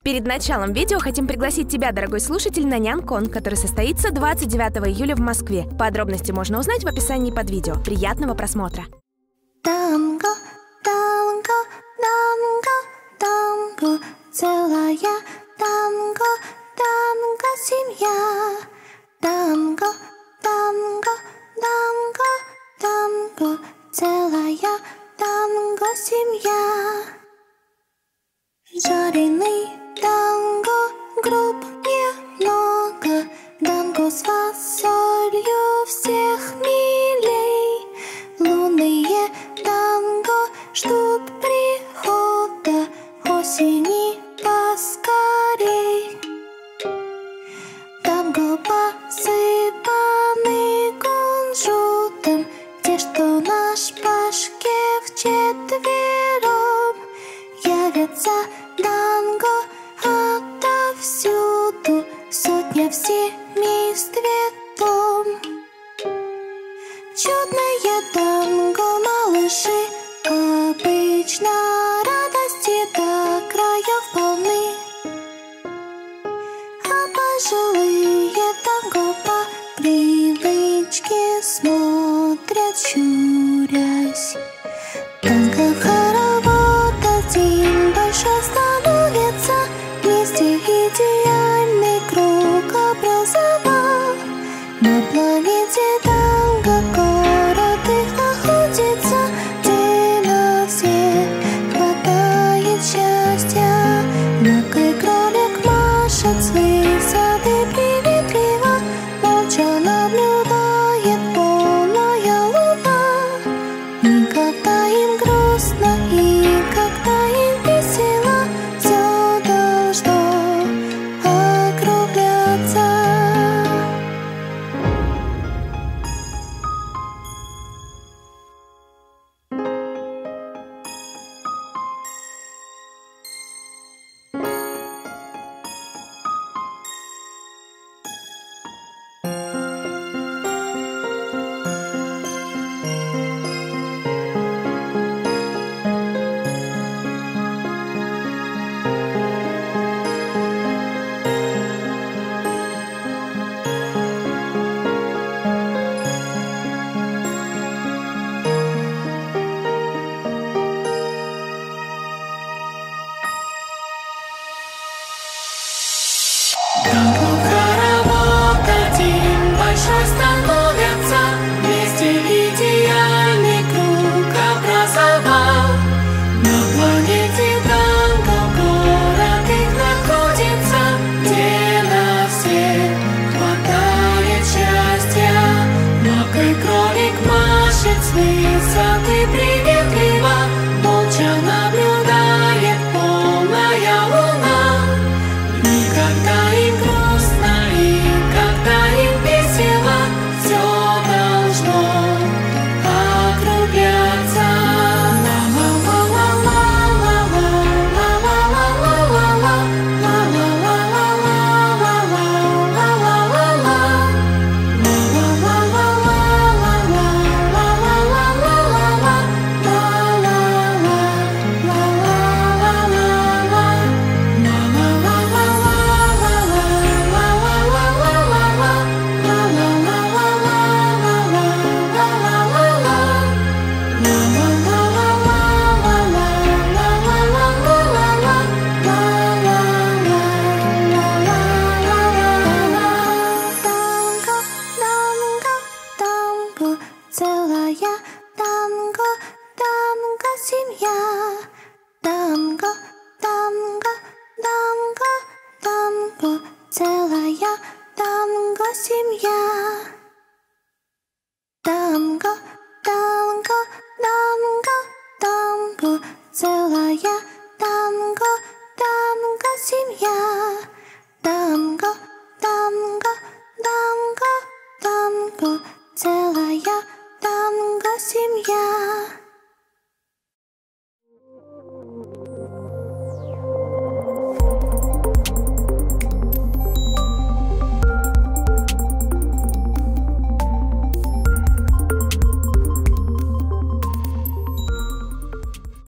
Перед началом видео хотим пригласить тебя, дорогой слушатель, на Нянкон, который состоится 29 июля в Москве. Подробности можно узнать в описании под видео. Приятного просмотра! Танго, танго, танго, танго, целая танго, танго, семья. Танго, танго, танго, танго, целая танго, семья. Жареный танго, групп немного, танго с фасолью всех милей. Лунные танго ждут прихода осени поскорей. Танго посыпаны кунжутом, те, что на шпажке вчетвером. Явятся танго отовсюду, сотня в семействе-том. Чудное танго, малыши, обычно радости до краев полны. А пожилые танго по привычке смотрят, щурясь. Танго хоровод один большой становится, вместе идеальный круг образовал. На планете танго город их находится, где на всех хватает счастья. Мягкий кролик машет с высоты приветливо, молча наблюдает полная луна. Никогда им грустно и когда им весело, все должно округляться. Танго хоровод один большой становится, вместе идеальный круг образовал. На планете танго город их находится, где на всех хватает счастья. Мягкий кролик машет с высоты приветливо, молча наблюдает полная луна. Никогда им грустно и когда им весело, все должно округляться. Целая танго, танго, семья. Танго, танго, танго, танго, целая танго, семья. Танго.